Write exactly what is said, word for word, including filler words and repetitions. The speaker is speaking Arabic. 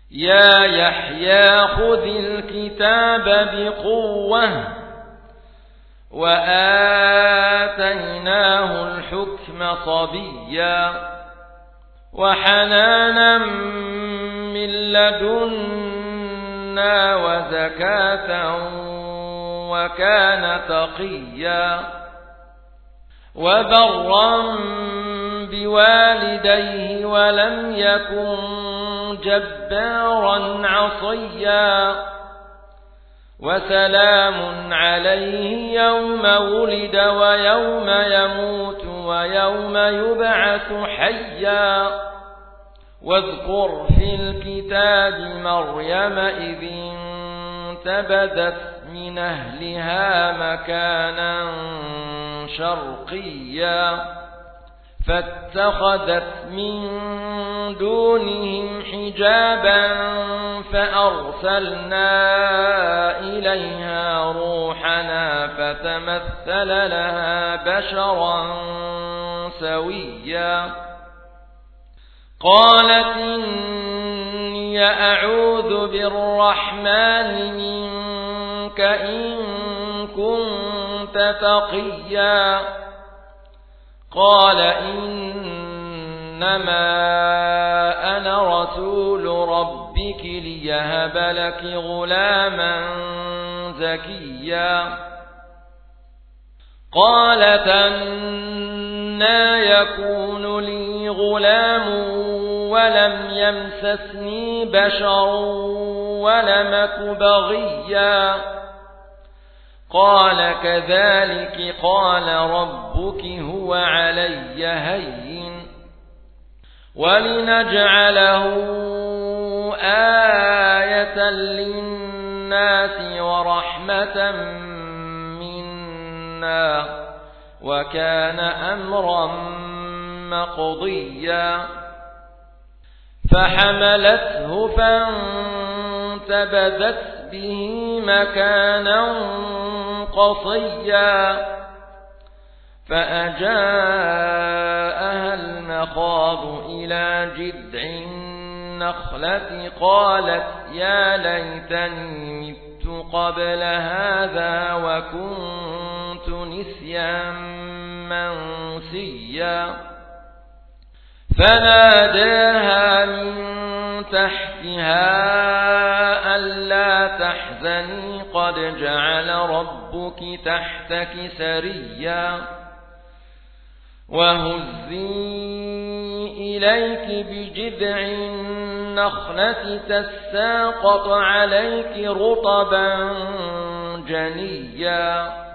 يا يحيى خذ الكتاب بقوة وآتيناه الحكم صبيا وحنانا من لدنا وزكاة وكان تقيا وبرا بوالديه ولم يكن جبارا عصيا وسلام عليه يوم ولد ويوم يموت ويوم يبعث حيا واذكر في الكتاب مريم إذ انتبذت من أهلها مكانا شرقيا فاتخذت من دونهم حجابا فأرسلنا إليها روحنا فتمثل لها بشرا سويا قالت إني أعوذ بالرحمن منك إن كنت تقيا قال إنما أنا رسول ربك ليهب لك غلاما زكيا قالت أنى يكون لي غلام ولم يمسسني بشر ولم أك بغيا قال كذلك قال ربك هو علي هين ولنجعله آية للناس ورحمة منا وكان أمرا مقضيا فحملته فانتبذت به مكانا قصيا فأجاءها المخاض إلى جذع النخلة قالت يا ليتني مت قبل هذا وكنت نسيا منسيا فناداها من تحتها ألا تحزني قد جعل ربك تحتك سريا وهزي إليك بجذع النخلة تساقط عليك رطبا جنيا